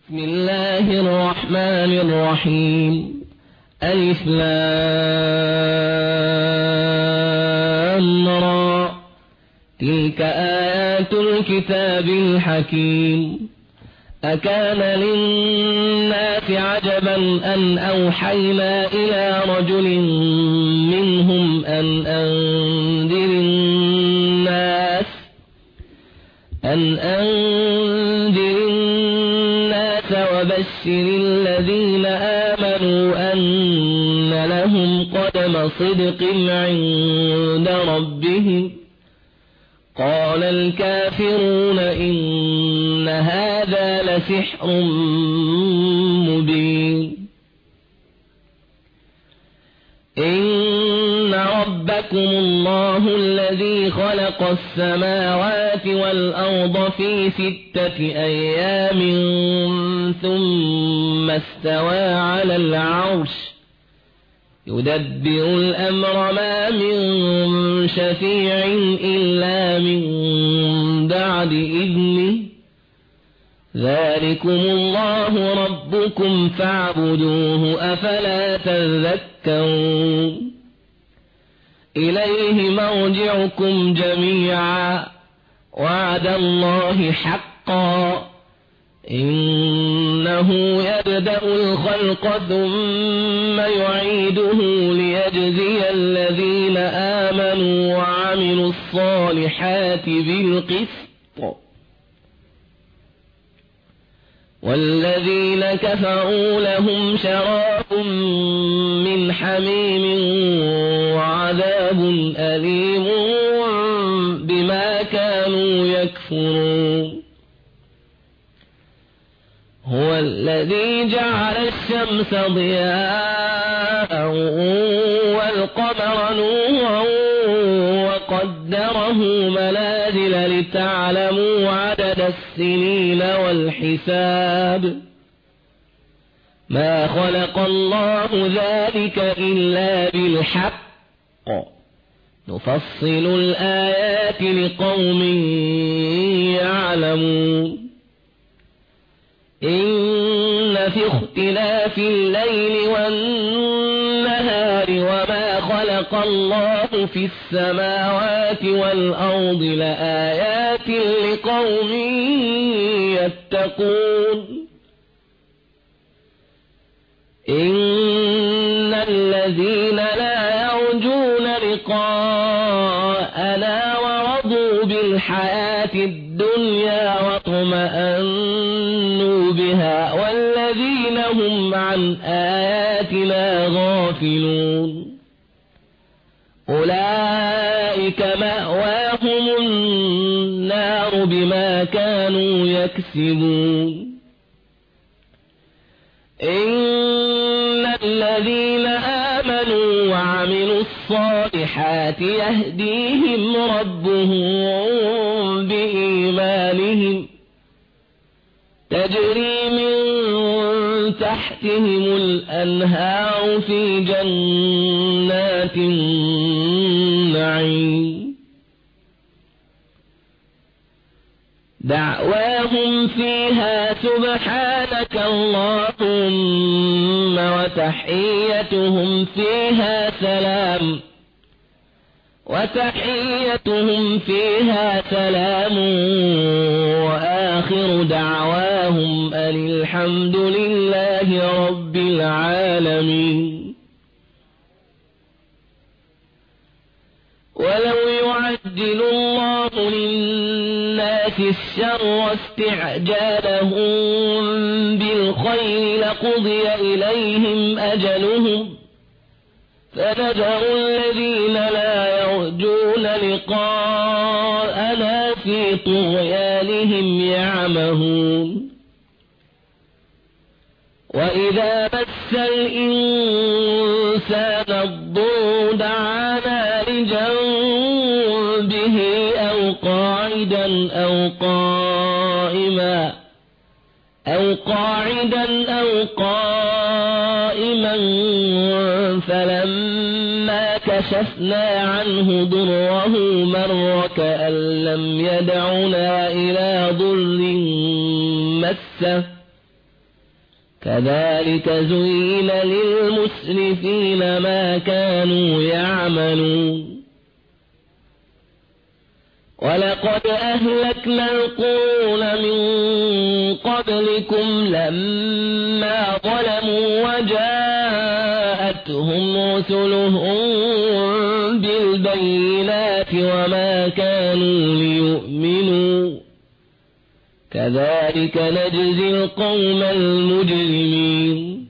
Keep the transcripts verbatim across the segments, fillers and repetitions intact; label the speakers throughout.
Speaker 1: بسم الله الرحمن الرحيم. ألف لام را. تلك آيات الكتاب الحكيم. أكان للناس عجبا أن أوحينا إلى رجل منهم أن أنذر الناس أن أنذر الناس وبشر الذين آمنوا أن لهم قدم صدق عند ربهم. قال الكافرون إن هذا لسحر مبين. إن ربكم الله الذي خلق السماوات والأرض في ستة أيام ثم استوى على العرش يدبر الأمر ما من شفيع إلا من بعد إذنه. ذلكم الله ربكم فاعبدوه أفلا تذكرون. إليه مرجعكم جميعا وعد الله حقا. إنه يبدأ الخلق ثم يعيده ليجزي الذين آمنوا وعملوا الصالحات بالقسط والذين كفروا لهم شراب من حميم وعذاب أليم بما كانوا يكفرون. هو الذي جعل الشمس ضياء والقمر نورا وقدره منازل لتعلموا عدد السنين والحساب. ما خلق الله ذلك إلا بالحق نفصل الآيات لقوم يعلمون. إن في اختلاف الليل والنهار وما خلق الله في السماوات والأرض لآيات لقوم يتقون. إن الذين لا يرجون لقاءنا ورضوا بالحياة الدنيا واطمأنوا بها والذين هم عن آياتنا غافلون أولئك مأواهم النار بما كانوا يكسبون. إن الذين آمنوا وعملوا الصالحات يهديهم ربهم بإيمانهم تجري من تحتهم الأنهار في جنات النعيم. دعواهم فيها سبحانك اللهم وتحيتهم فيها سلام وتحيتهم فيها سلام وآخر دعواهم أن الحمد لله رب العالمين. ولو يعجل الله للناس الشر استعجالهم بالخير لقضي إليهم أجلهم فنذر الذين لا يرجون لقاءنا في طغيانهم يعمهون. وإذا مس الإنسان الضر دعانا لجنبه أو قاعدا أو قائما أو قاعدا أو قائما فلما كشفنا عنه ضره مر كأن لم يدعنا إلى ضر مسه كذلك زين للمسرفين ما كانوا يعملون ولقد أهلكنا القرون من قبلكم لما ظلموا وجاءتهم رسلهم بالبينات وما كانوا ليؤمنوا كذلك نجزي القوم المجرمين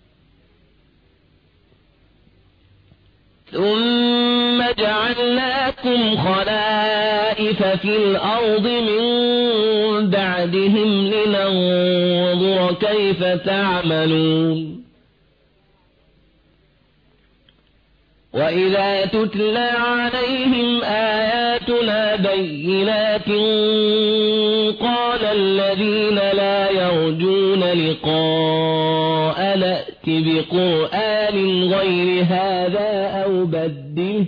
Speaker 1: ثم جعلناكم خلائف في الأرض من بعدهم لننظر كيف تعملون وإذا تتلى عليهم آياتنا بينات قال الذين لا يرجون لقاء نأت بقرآن غير هذا أو بدله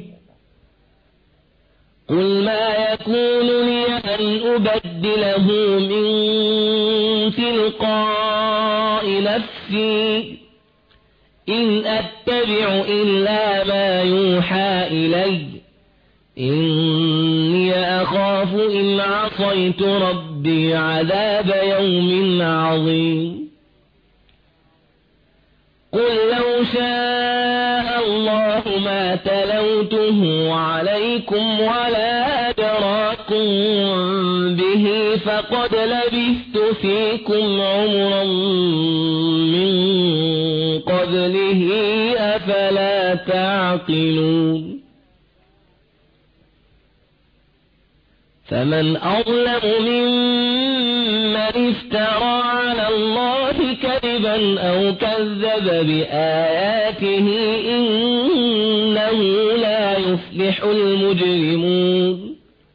Speaker 1: قل ما يكون لي أن أبدله من تلقاء نفسي إن أتبع إلا ما يوحى إلي إني أخاف إن عصيت ربي عذاب يوم عظيم قل لو شاء الله ما تلوته عليكم ولا أدراكم به فقد لبثت فيكم عمرا من قبله أفلا تعقلون فمن أظلم ممن افترى على الله كذبا أو كذب بآياته إنه لا يفلح المجرمون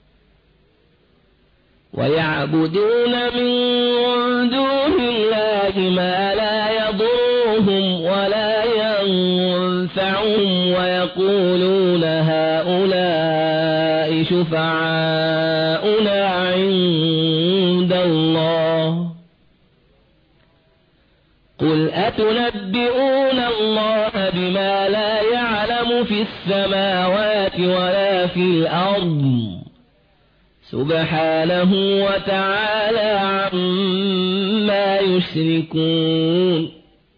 Speaker 1: ويعبدون من دون الله ما لا يضرهم ولا ينفعهم ويقولون هؤلاء شفعاؤنا عند الله قل أتنبئون الله بما لا يعلم في السماوات ولا في الأرض سبحانه وتعالى عما يشركون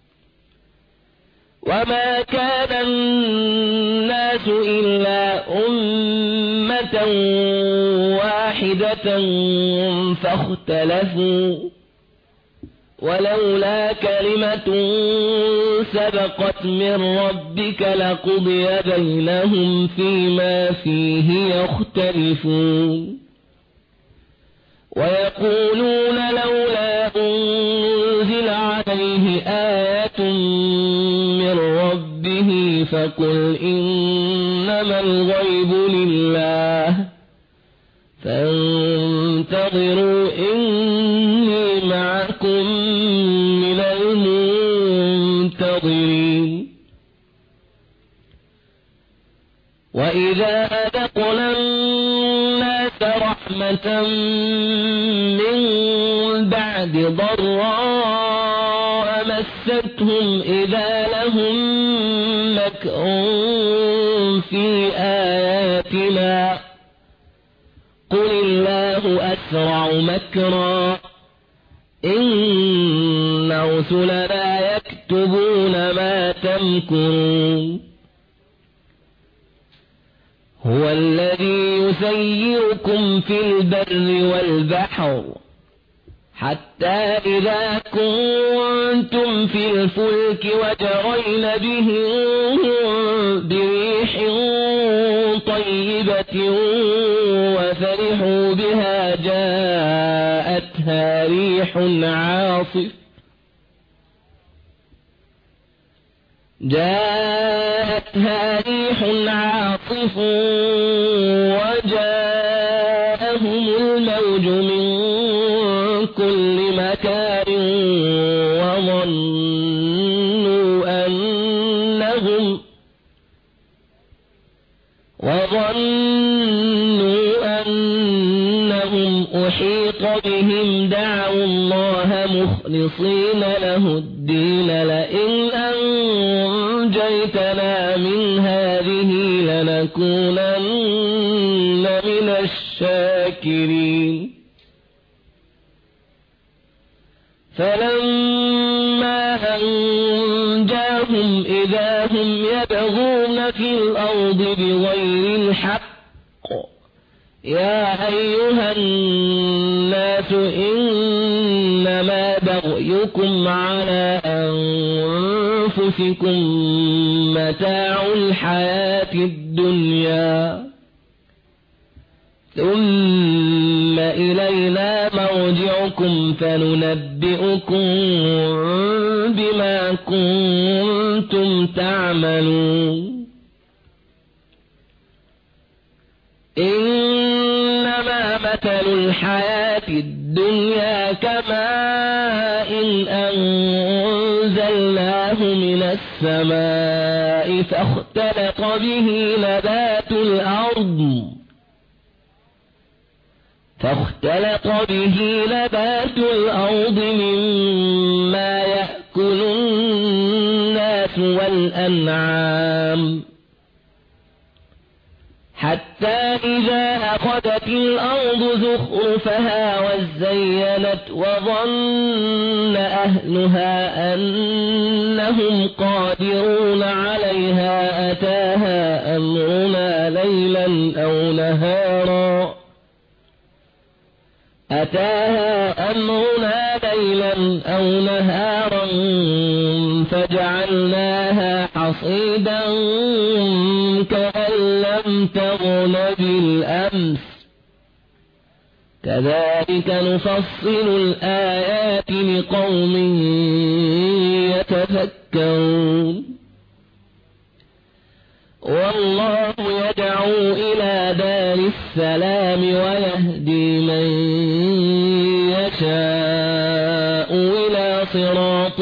Speaker 1: وما كان الناس إلا أمة واحدة فاختلفوا ولولا كلمة سبقت من ربك لقضي بينهم فيما فيه يختلفون ويقولون لولا أنزل عليه آية من ربه فقل إنما الغيب لله فانتظروا إني معكم من المنتظرين وإذا أذقنا الناس رحمة من بعد ضراء مستهم إذا لهم مكر في آياتنا قل الله أسرع مكرا إن رسلنا يكتبون ما تمكرون هو الذي يسيركم في البر والبحر حتى إذا كنتم في الفلك وجرين بهم بريح طيبة وفرحوا بها جاءتها ريح عاصف جاءتها ريح عاصف وجاءهم الموج من كل مكان وظنوا أنهم وظنوا أنهم أحيط بهم دعوا الله مخلصين له الدين لئن أنجيتنا من هذه لنكونن من الشاكرين فلما أنجاهم إذا هم يبغون في الأرض بغير الحق يا أيها الناس إنما بغيكم على أنفسكم متاع الحياة الدنيا ثم إلينا مرجعكم فننبئكم بما كنتم تعملون إنما مثل الحياة الدنيا كماء إن أنزلناه من السماء فاختلط به نبات الأرض فاختلط به نبات الأرض مما يأكل الناس والأنعام حتى إذا أخذت الأرض زخرفها وزينت وظن أهلها أنهم قادرون عليها أتاها أمرنا ليلا أو نهارا أتاها أمرنا ليلا أو نهارا فجعلناها حصيدا كأن لم تغن بالأمس كذلك نفصل الآيات لقوم يتفكرون والله يدعو إلى دار السلام ويهدي من يشاء إلى صراط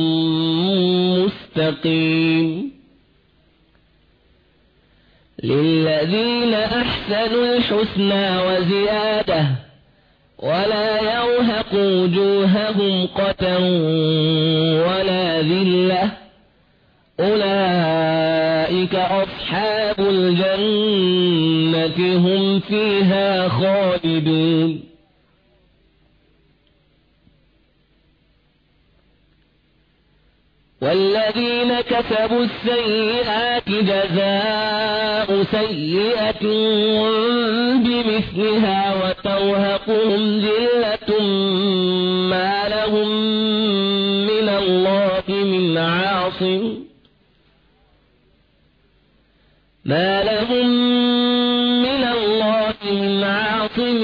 Speaker 1: مستقيم للذين أحسنوا الحسنى وزيادة ولا يرهق وجوههم قتر ولا ذلة أولئك أصحاب الجنة هم فيها خالدون والذين كسبوا السيئات جزاء سيئة بمثلها وترهقهم ذلة ما لهم من الله من عاصم ما لهم من الله من عاصم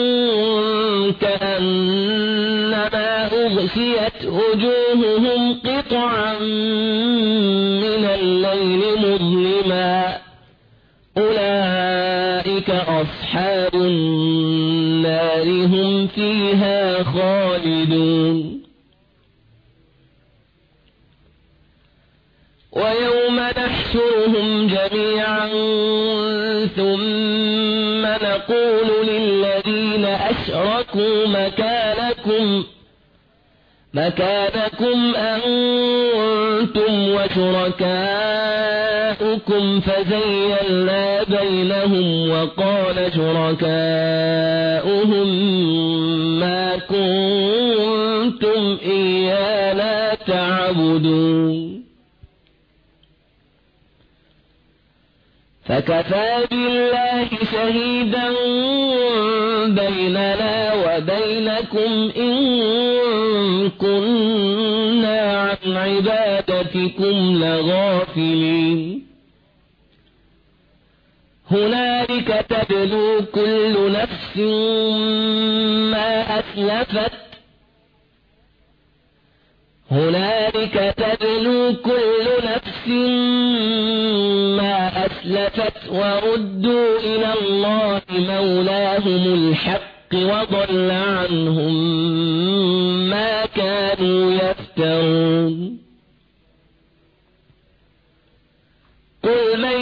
Speaker 1: كأنما أغشيت وجوههم قطعا من الليل مظلما أولئك أصحاب النار هم فيها خالدون ويوم نحشرهم جميعا ثم نقول للذين أشركوا مكانكم مكانكم أنتم وشركاؤكم فزيّلنا بينهم وقال شركاؤهم ما كنتم إيانا تعبدون فكفى بالله شهيدا بيننا وبينكم إن كنا عن عبادتكم لغافلين هنالك تبلو كل نفس ما أسلفت هنالك تبلو كل نفس ما أسلفت وردوا إلى الله مولاهم الحق وضل عنهم ما كانوا يفترون قل من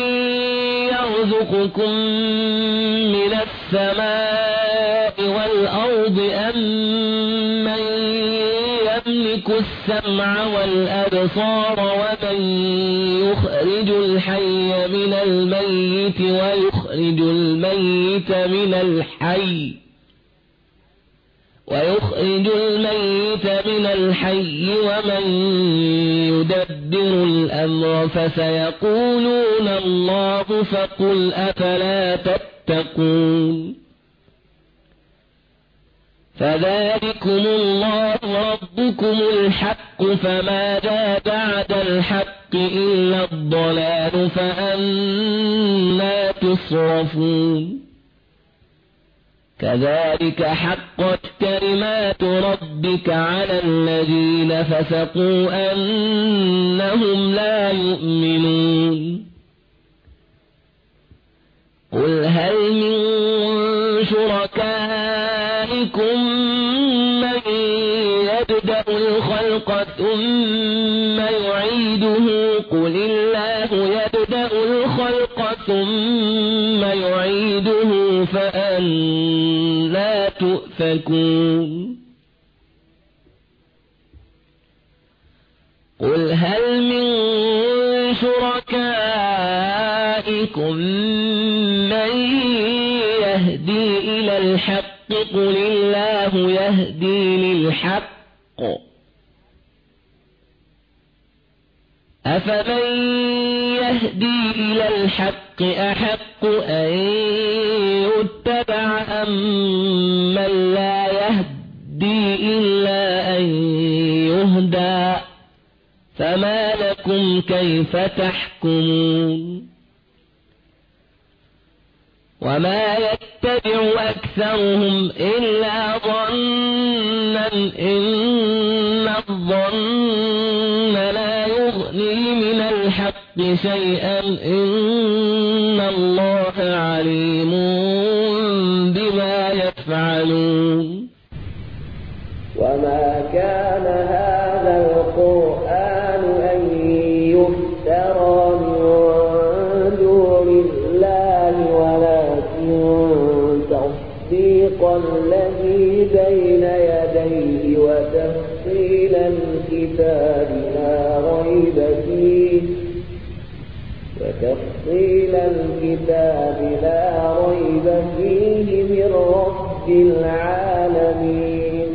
Speaker 1: يرزقكم من السماء والأرض أَمَّن يَمْلِكُ السَّمْعَ وَالْأَبْصَارَ وَمَن يُخْرِجُ الْحَيَّ مِنَ الْمَيِّتِ وَيُخْرِجُ الْمَيِّتَ مِنَ الْحَيِّ وَيُخْرِجُ الْمَيِّتَ مِنَ الْحَيِّ وَمَن يُدَبِّرُ الْأَمْرَ فَسَيَقُولُونَ اللَّهُ فَقُلْ أَفَلَا تَتَّقُونَ فَذَلِكُمُ اللَّهُ رَبُّكُمُ الْحَقُّ فَمَاذَا بَعْدَ الْحَقِّ إِلَّا الضَّلَالُ فَأَنَّىٰ تُصْرَفُونَ كَذَلِكَ حَقَّتْ كَلِمَاتُ رَبِّكَ عَلَى الَّذِينَ فَسَقُوا أَنَّهُمْ لَا يُؤْمِنُونَ قُلْ هَلْ مِن شُرَكَائِكُم مَّن يَبْدَأُ الْخَلْقَ ثُمَّ يُعِيدُهُ قُلِ اللَّهُ يَبْدَأُ الْخَلْقَ ثُمَّ يُعِيدُهُ فَأَنَّىٰ تُؤْفَكُونَ قُلْ هَلْ مِن شُرَكَائِكُم مَّن يَهْدِي إِلَى الْحَقِّ قُلِ اللَّهُ يَهْدِي لِلْحَقِّ أَفَمَن يَهْدِي إِلَى الْحَقِّ أَحَقُّ أَن يُتَّبَعَ أَمَّن لَّا يَهْدِي إِلَّا أَن يُهْدَىٰ فَمَا لَكُمْ كَيْفَ تَحْكُمُونَ وَمَا يَتَّبِعُ أَكْثَرُهُمْ إِلَّا ظَنًّا إِنَّ الظَّنَّ لَا يُغْنِي مِنَ الْحَقِّ شَيْئًا إِنَّ اللَّهَ عَلِيمٌ بِمَا يَفْعَلُونَ
Speaker 2: وَمَا كَانَ هَٰذَا الْقُرْآنُ أَن يُفْتَرَىٰ مِن دُونِ اللَّهِ وَلَٰكِن تَصْدِيقَ الَّذِي بَيْنَ يَدَيْهِ وَتَفْصِيلَ الْكِتَابِ لَا رَيْبَ فِيهِ وَتَفْصِيلَ الْكِتَابِ لَا رَيْبَ فِيهِ مِن رَّبِّ الْعَالَمِينَ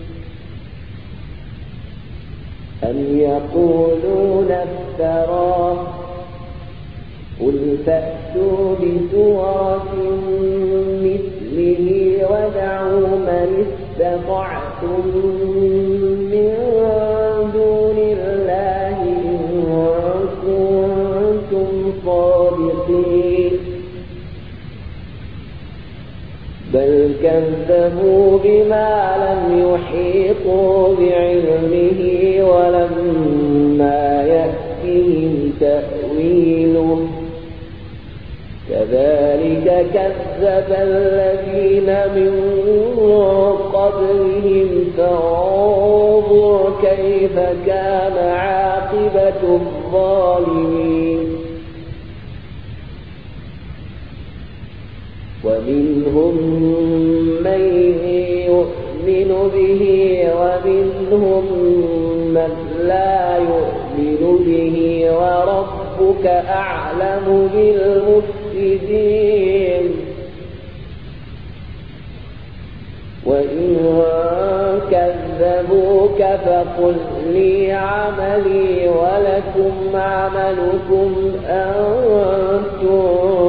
Speaker 2: أَمْ يَقُولُونَ افْتَرَاهُ قُلْ فَأْتُوا بِسُورَةٍ مِّثْلِهِ وَادْعُوا مَنِ اسْتَطَعْتُم مِّن دُونِ اللَّهِ إِن كُنتُمْ صَادِقِينَ بَلْ كَذَّبُوا بِمَا لَمْ يُحِيطُوا بِعِلْمِهِ وَلَمَّا يَأْتِهِمْ تَأْوِيلُهُ كَذَلِكَ كَذَّبَ الَّذِينَ مِن قَبْلِهِمْ فَانظُرْ كَيْفَ كَانَ عَاقِبَةُ الظَّالِمِينَ وَمِنْهُم مَّن يُؤْمِنُ بِهِ وَمِنْهُم مَّن لَّا يُؤْمِنُ بِهِ وَرَبُّكَ أَعْلَمُ بِالْمُفْسِدِينَ وَإِن كَذَّبُوكَ فَقُل لِّي عَمَلِي وَلَكُمْ عَمَلُكُمْ أَنتُم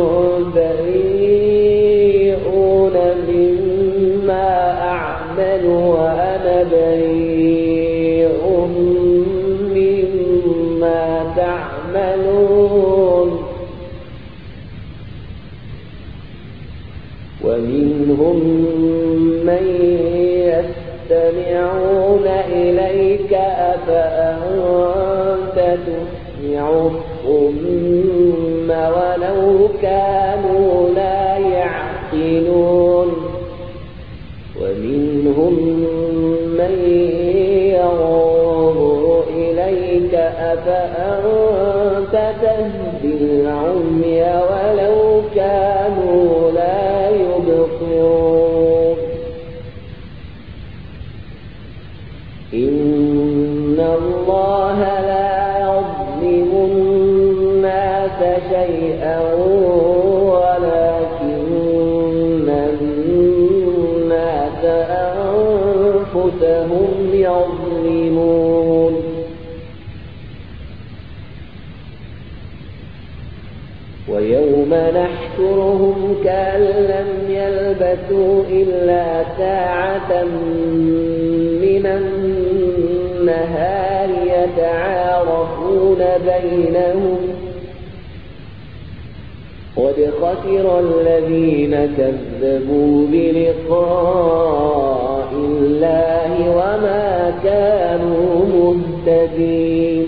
Speaker 2: بَرِيئُونَ مِمَّا أَعْمَلُ وَأَنَا بَرِيءٌ مِّمَّا تَعْمَلُونَ وَمِنْهُم مَّن يَسْتَمِعُونَ إِلَيْكَ أَفَأَنتَ تُسْمِعُ الصُّمَّ وَلَوْ كَانُوا لَا يَعْقِلُونَ وَمِنْهُم مَّن يَنظُرُ إِلَيْكَ أَفَأَنتَ تَهْدِي الْعُمْيَ وَلَوْ كَانُوا لَا يُبْصِرُونَ الله لا يظلم الناس شيئا ولكن الناس أنفسهم يظلمون ويوم نحشرهم كأن لم يلبثوا إلا ساعة من النهار يتعارفون بينهم قد خسر الذين كذبوا بلقاء الله وما كانوا مهتدين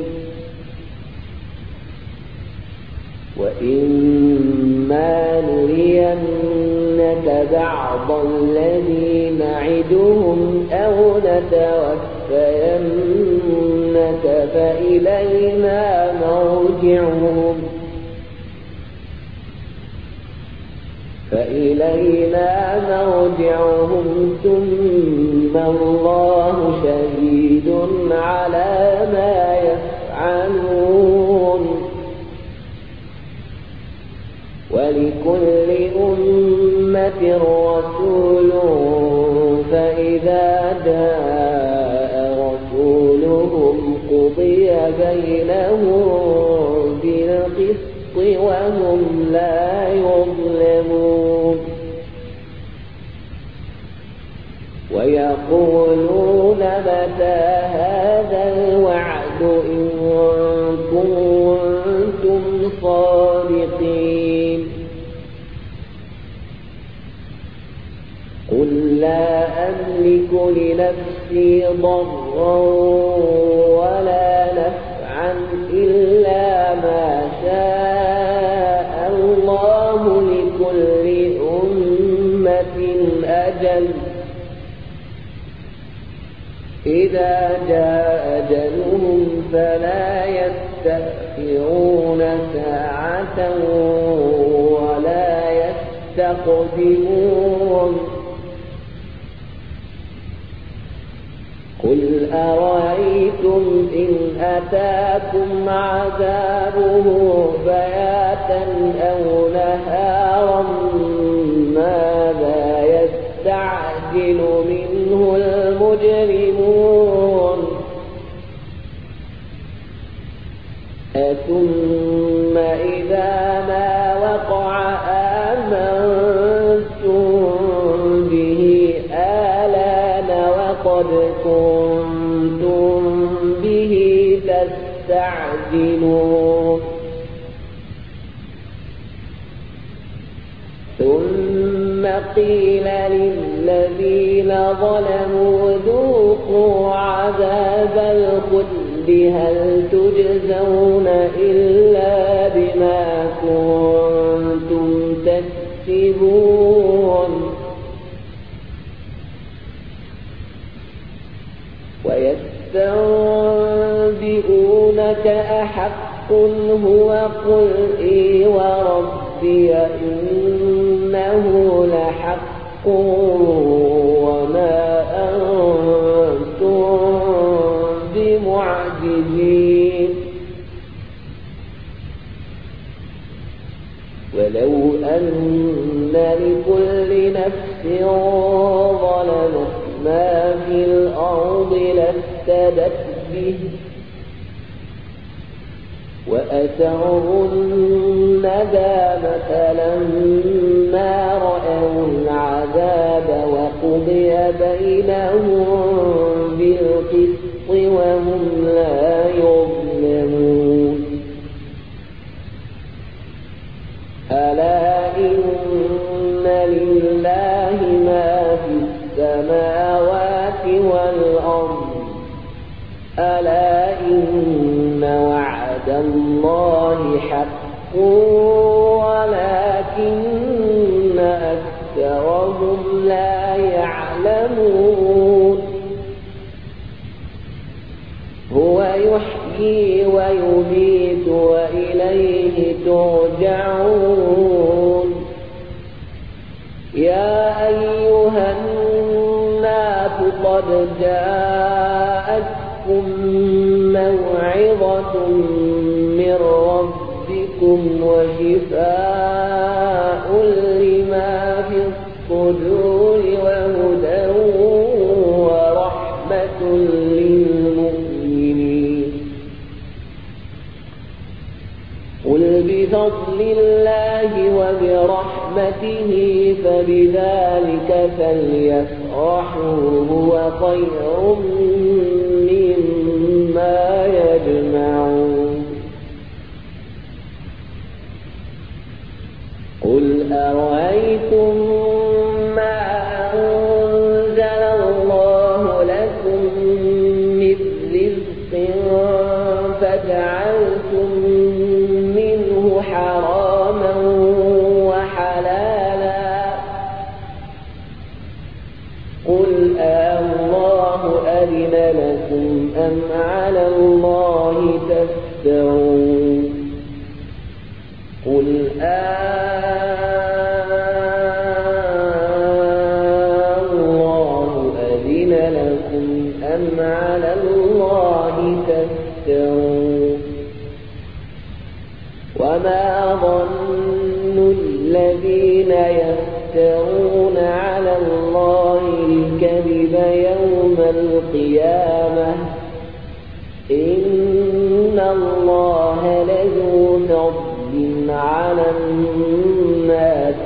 Speaker 2: وإما نرينك بعض الذي نعدهم أو نتوفينك فإلينا مرجعهم فإلينا مرجعهم ثم الله شهيد على ما يفعلون ولكل أمة رسول فإذا جاء رسولهم قضي بينهم بالقسط وهم لا يظلمون ويقولون متى هذا الوعد إن كنتم صادقين قل لا أملك لنفسي ضرا ولا نفعا إلا ما شاء الله لكل أمة أجل إذا جاء أجلهم فلا يستأخرون ساعة ولا يستقدمون قل أرأيتم إن أتاكم عذابه بياتا أو نهارا ماذا يستعجل منه المجرمون ثم إذا ما وقع آمنتم به آلان وقد كنتم به تستعجلون ثم قيل للذين ظلموا ذوقوا عذاب الخلد هل تجزون إلا بما كنتم تكسبون ويستنبئونك أحق هو قل إي وربي إنه لحق وما أنتم بمعجزين ولو أن لكل نفس ظلمت ما في الأرض لافتدت به وأسروا الندامة لما رأوا العذاب وقضي بينهم بالقسط وهم لا يظلمون ألا إن لله ما في السماوات والأرض ألا إن وعد الله حق ولكن أكثرهم لا يعلمون هو يحيي ويميت وإليه ترجعون يا أيها الناس قد جاءتكم مغفرة من ربكم وشفاء لما في الصدور وهدى ورحمة للمؤمنين. قل بفضل الله وبرحمته فبذلك فليفرحوا هو خير مما يجمعون. قل أرأيتم ما أنزل الله لكم من رزق فجعلتم منه حراما وحلالا قل الله أذن لكم أم على الله تفترون. قل الله أذن لكم أم على الله تفترون. وما ظن الذين يفترون على الله الكذب يوم القيامة إن الله لذو فضل على الناس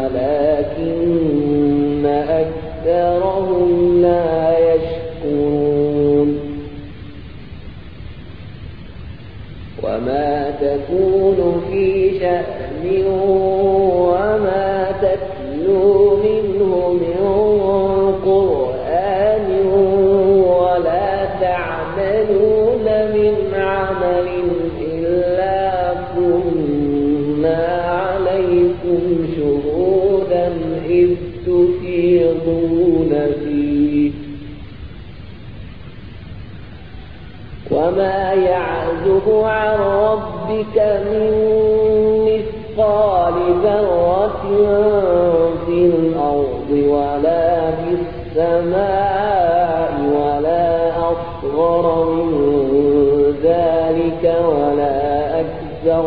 Speaker 2: ولكن أكثرهم لا يشكرون. وما تكون في شأن وما تتلو منه من قرآن ولا تعملون من عمل إلا كنا عليكم شهودا إذ تفيضون فيه. وما يعزب عن ربك من مثقال ذرة في الأرض ولا في السماء ولا أصغر من ذلك ولا أكبر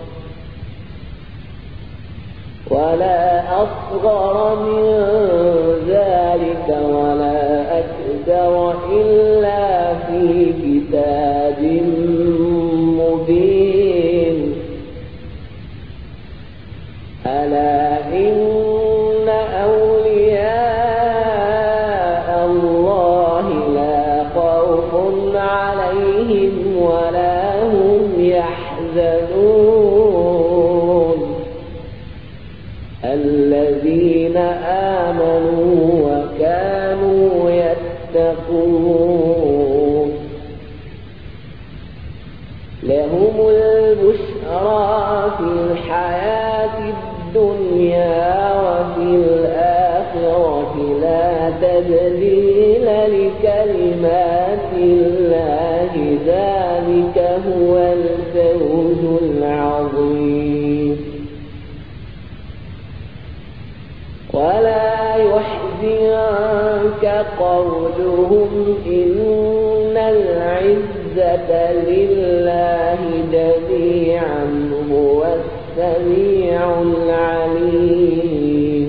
Speaker 2: ولا أصغر من ذلك ولا أكبر إلا في كتاب مبين. ألا إن أولياء الله لا خوف عليهم ولا هم يحزنون الذين آمنوا وكانوا يتقون. لهم البشرى في الحياة الدنيا وفي الآخرة لا تبديل لكلمات الله ذلك هو الفوز العظيم. ولا يحزنك قولهم إن العزة لله جميعا هو السميع العليم.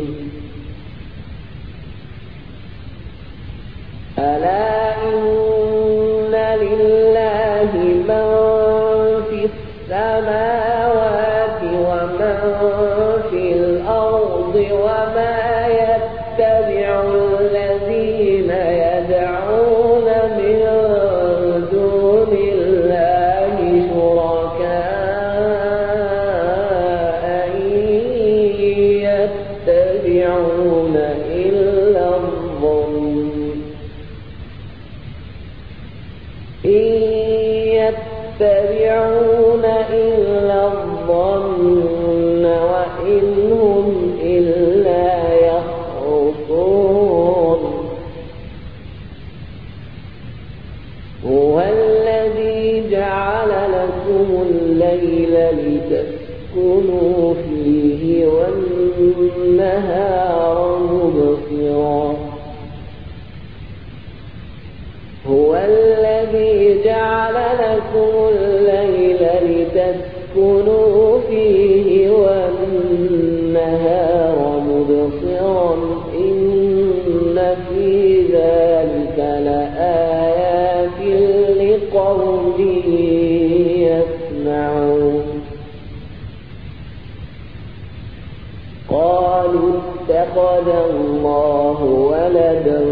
Speaker 2: ألا إن لله من في السماوات ومن في الأرض وما يتبع الذين يدعون من دون الله شركاء إن يتبعون إلا الظن إن يتبعون إلا الظن وإن هم إلا يخرصون. هو الذي جعل لكم الليل لتسكنوا فيه والنهار مبصرا. هو الذي جعل لكم الليل لتسكنوا فيه والنهار مبصرا إن في ذلك لآيات لقوم يسمعون قالوا اتخذ الله ولدا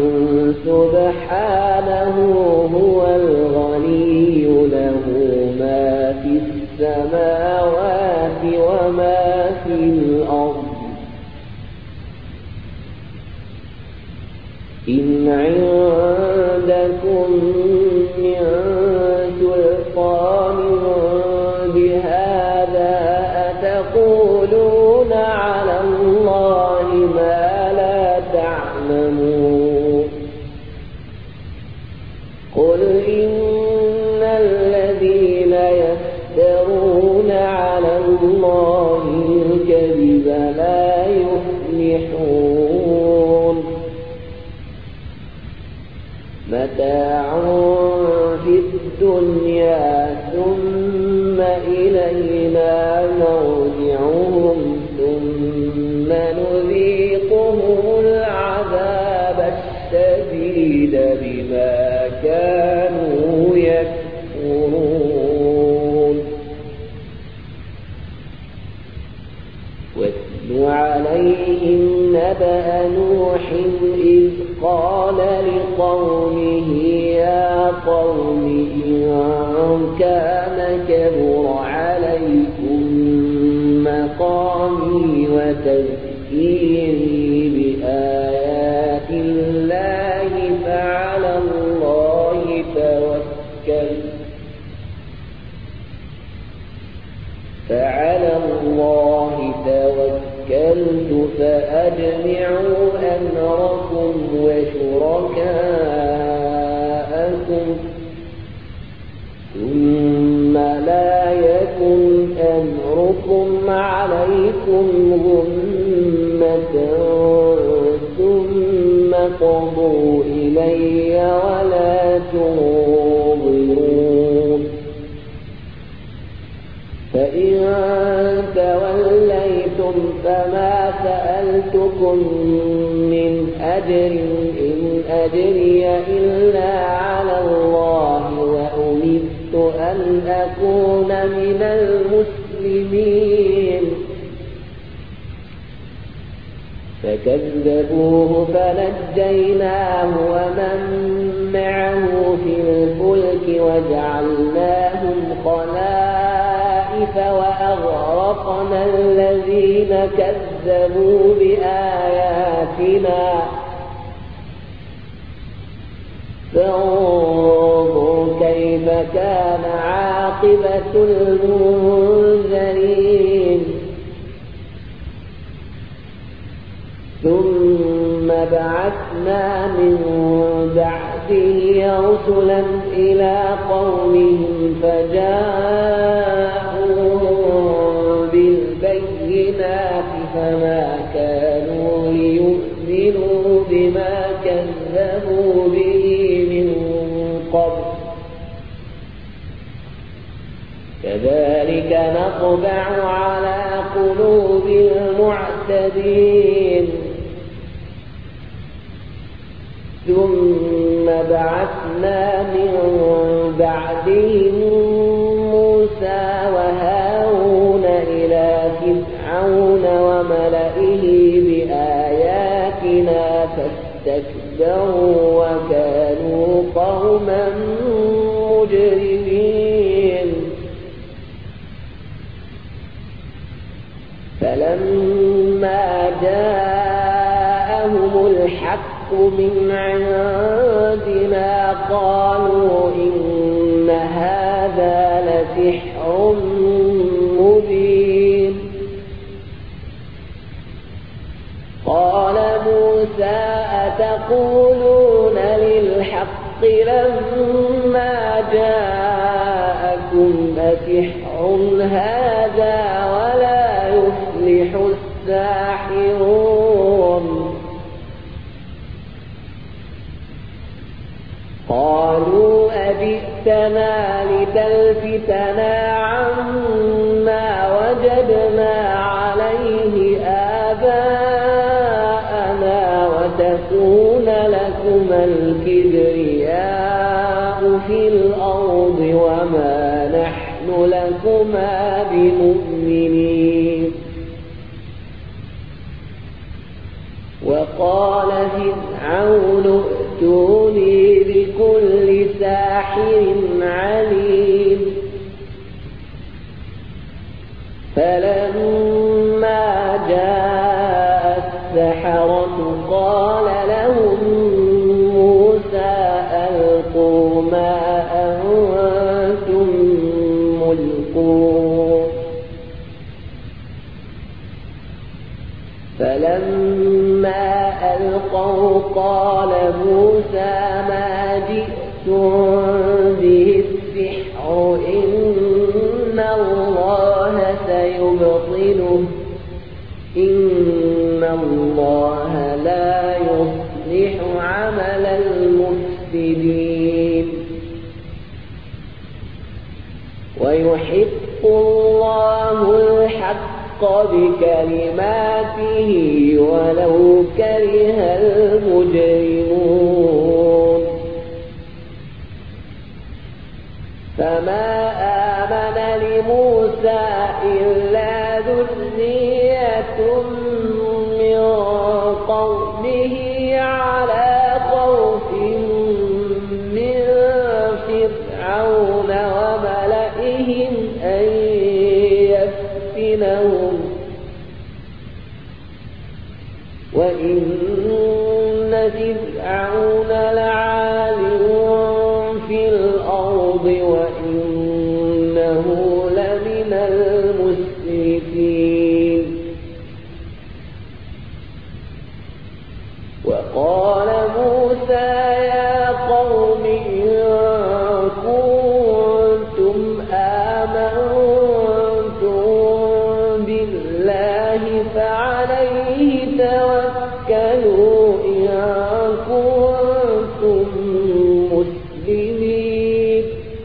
Speaker 2: سبحانه هو الغني له ما في السماوات وما في الأرض إن عندكم من سلطان بهذا أتقولون على الله ما لا تعلمون قل إن الذين يفترون على الله الكذب لا يفلحون متاع في الدنيا ثم إلينا مرجعهم ثم نذيقهم العذاب الشديد بما كانوا يكفرون واتل عليهم نبأ نوح إذ قال لقومه يا قوم إن كان كبر عليكم مقامي وتذكيري بآيات الله فعلى الله توكلت فعلى الله توكلت فأجمعوا أمركم وشركاءكم ثم لا يكن أمركم عليكم غمة ثم قضوا إلي ولا تنظرون فإن توليتم فما سألتكم من أجر إن أجري إلا على الله وأمرت أن أكون من المسلمين فكذبوه فنجيناه ومن معه في الفلك وجعلناهم خلائف وأغرقنا الذين كذبوا بآياتنا فانظر كيف كان عاقبة المنذرين ثم بعثنا من بعده رسلا إلى قومهم فجاءوهم بالبينات فما كانوا ليؤمنوا بما كذبوا به من قبل كذلك نطبع على قلوب المعتدين ثم بعثنا من بعدهم موسى وهارون إلى فرعون وملئه بآياتنا فاستكبروا وكانوا قوما مجرمين فلما جاءهم الحق من عندنا قالوا إن هذا لسحر مبين قال موسى أتقولون للحق لما جاءكم أسحر هذا ولا يفلح الساحرون قالوا أجئتنا جئتنا لتلفتنا عما وجدنا عليه آباءنا وتكون لكما الكبرياء في الأرض وما نحن لكما بمؤمنين. وقال فرعون ائتوني بكل ساحر عليم. فلما جاء السحرة قال لهم موسى ألقوا ما أنتم ملقون. فلما ألقوا قال موسى ما جئتم به السحر إن الله سيبطله إن الله لا يصلح عمل المفسدين. ويحق الله الحق بكلماته ولو كره المجرمون. فما آمن لموسى إلا ذرية من قومه على خوف من فرعون وملئهم أن يفتنهم وإن فرعون لعال في الأرض وإنه لمن المسرفين. وقال موسى يا قوم إن كنتم آمنتم بالله فعليه توكلوا إن كنتم مسلمين.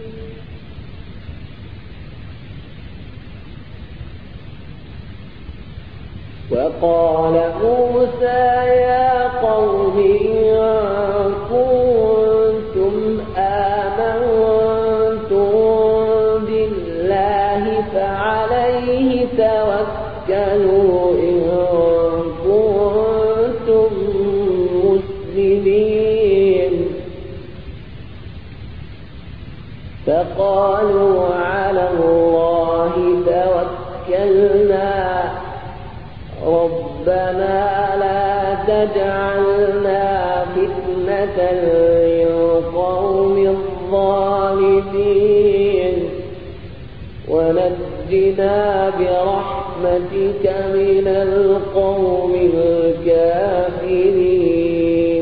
Speaker 2: وقال موسى يا قوم إن كنتم آمنتم بالله فعليه توكلوا إن كنتم مسلمين. فقالوا على الله توكلنا ربنا لا تجعلنا فتنة للقوم الظالمين ونجنا برحمتك من القوم الكافرين.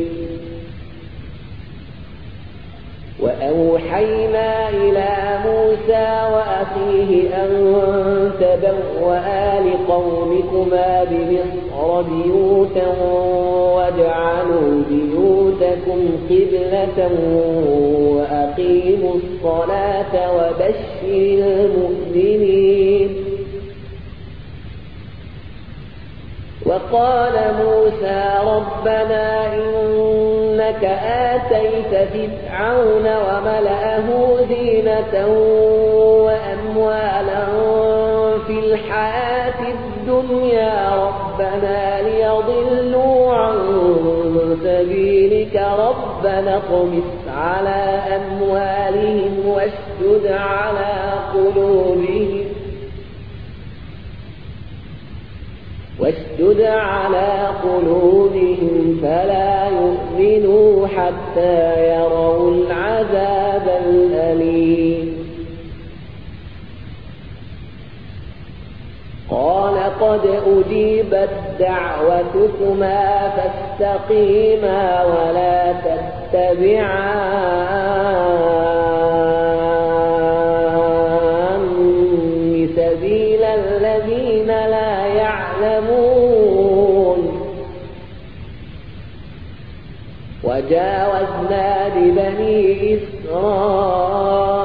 Speaker 2: وأوحينا إلى موسى وأخيه أن تبوأ لقومكما بمصر بيوتا واجعلوا بيوتكم قبلة وأقيموا الصلاة وبشر المؤمنين. وقال موسى ربنا إنك آتيت فرعون وملأه زينة وأموالا في الحياة الدنيا ربنا ليضلوا عن سبيلك ربنا اطمس على أموالهم واشدد على قلوبهم واشدد على قلوبهم فلا يؤمنوا حتى يروا العذاب الأليم. قال قد أجيبت دعوتكما فاستقيما ولا تتبعان سبيل الذين لا يعلمون. وجاوزنا ببني إسرائيل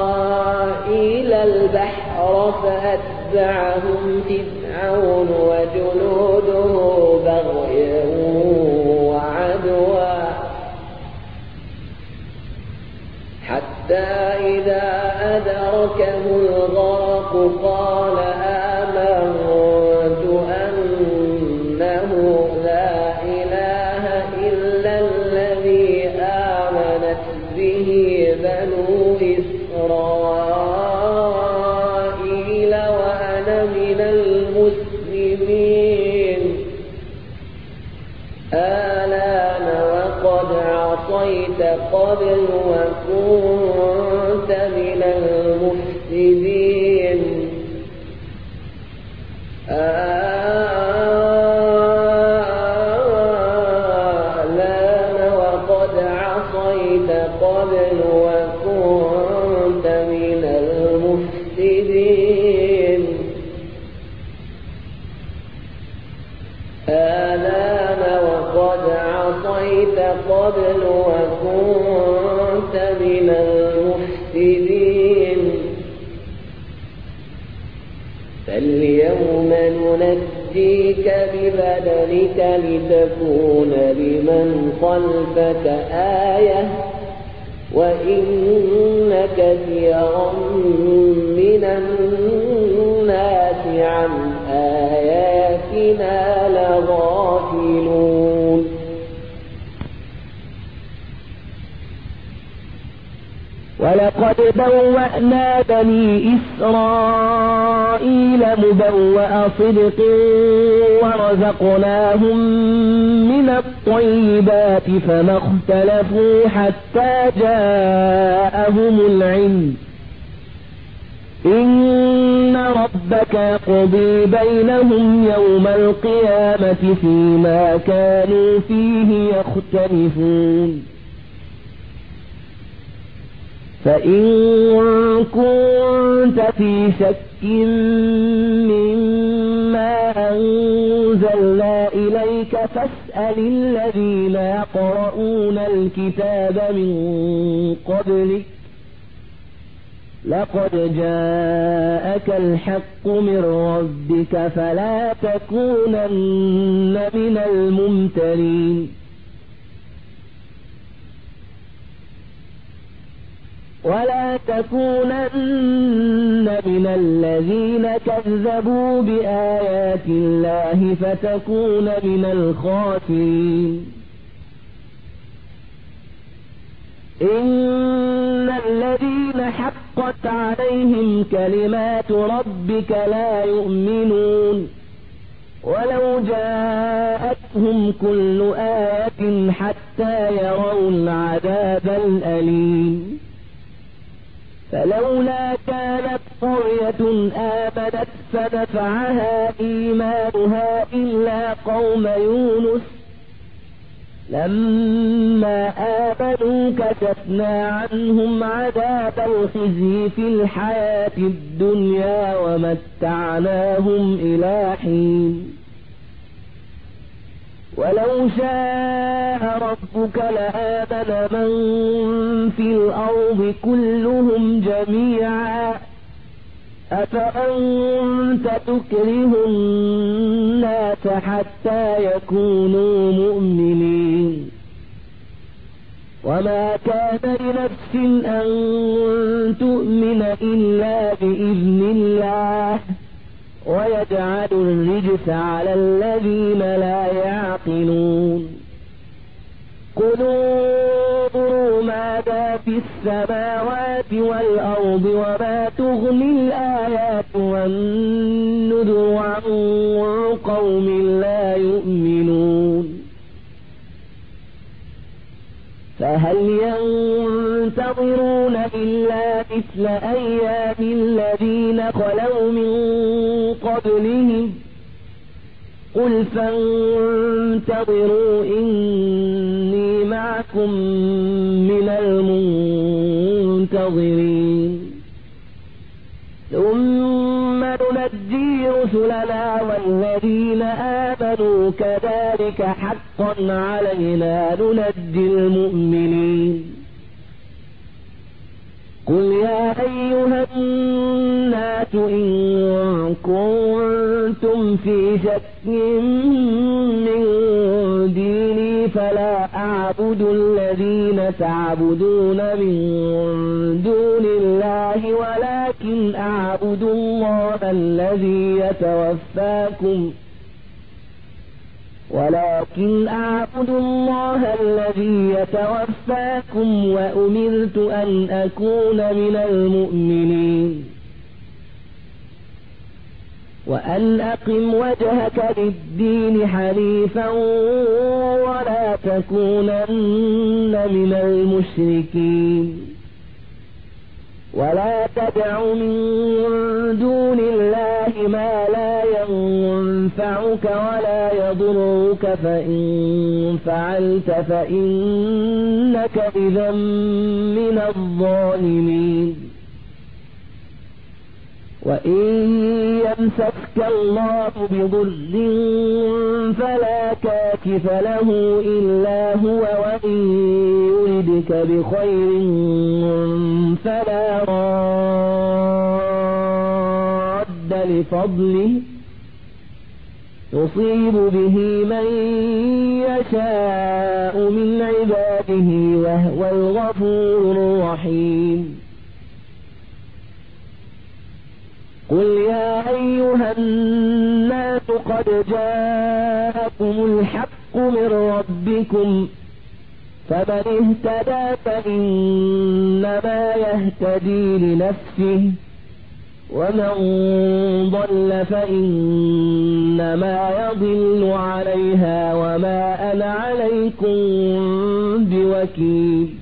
Speaker 2: فأتبعهم فرعون وجنوده بغيا وعدوا حتى إذا أدركه الغرق قال آمنت أنه لا إله إلا الذي آمنت به بنو إسرائيل وأنا من المسلمين آلان وقد عصيت قبل وكنت من المفسدين آلان وقد عصيت قبل وكنت من المفسدين آلان وقد عصيت قبل وكنت من المفسدين فاليوم ننجيك ببدنك لتكون لمن خلفك آية وإن كثيرا من الناس عن آياتنا لغافلون
Speaker 1: ولقد بوأنا بني إسرائيل مبوأ صدق ورزقناهم من الطيبات فما اختلفوا حتى جاءهم العلم إن ربك يقضي بينهم يوم القيامة فيما كانوا فيه يختلفون فإن كنت في شك مما أنزلنا إليك فاسأل الذين يقرؤون الكتاب من قبلك لقد جاءك الحق من ربك فلا تكونن من الممترين ولا تكونن من الذين كذبوا بآيات الله فتكون من الخاسرين إن الذين حقت عليهم كلمات ربك لا يؤمنون ولو جاءتهم كل آية حتى يروا العذاب الأليم فلولا كانت قرية آمنت فنفعها إيمانها إلا قوم يونس لما آمنوا كشفنا عنهم عذاب الخزي في الحياة الدنيا ومتعناهم إلى حين ولو شاء ربك لآمن من في الأرض كلهم جميعا أفأنت تكره الناس حتى يكونوا مؤمنين وما كان لنفس أن تؤمن إلا بإذن الله ويجعل الرجس على الذين لا يعقلون قلوا ماذا في السماوات والأرض وما تغني الآيات والنذر عن قوم لا يؤمنون فهل ينتظرون إلا مثل أيام الذين خلوا من قبلهم قل فانتظروا إني معكم من المنتظرين ثم ننجي رسلنا والذين آمنوا كذلك حقا علينا ننجي المؤمنين قل يا أيها الناس إن في شك من ديني فلا أعبد الذين تعبدون من دون الله ولكن أعبد الله الذي يتوفاكم ولكن أعبد الله الذي يتوفاكم وأمرت أن أكون من المؤمنين وأن أقم وجهك للدين حنيفا ولا تكونن من المشركين ولا تدع من دون الله ما لا ينفعك ولا يضرك فإن فعلت فإنك إذا من الظالمين وإن يمسسك الله بضر فلا كاشف له إلا هو وإن يردك بخير فلا راد لفضله يصيب به من يشاء من عباده وهو الغفور الرحيم قل يا أيها الناس قد جاءكم الحق من ربكم فمن اهتدى فإنما يهتدي لنفسه ومن ضل فإنما يضل عليها وما أنا عليكم بوكيل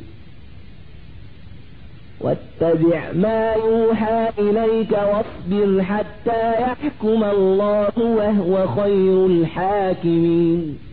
Speaker 1: واتبع ما يوحى إليك واصبر حتى يحكم الله وهو خير الحاكمين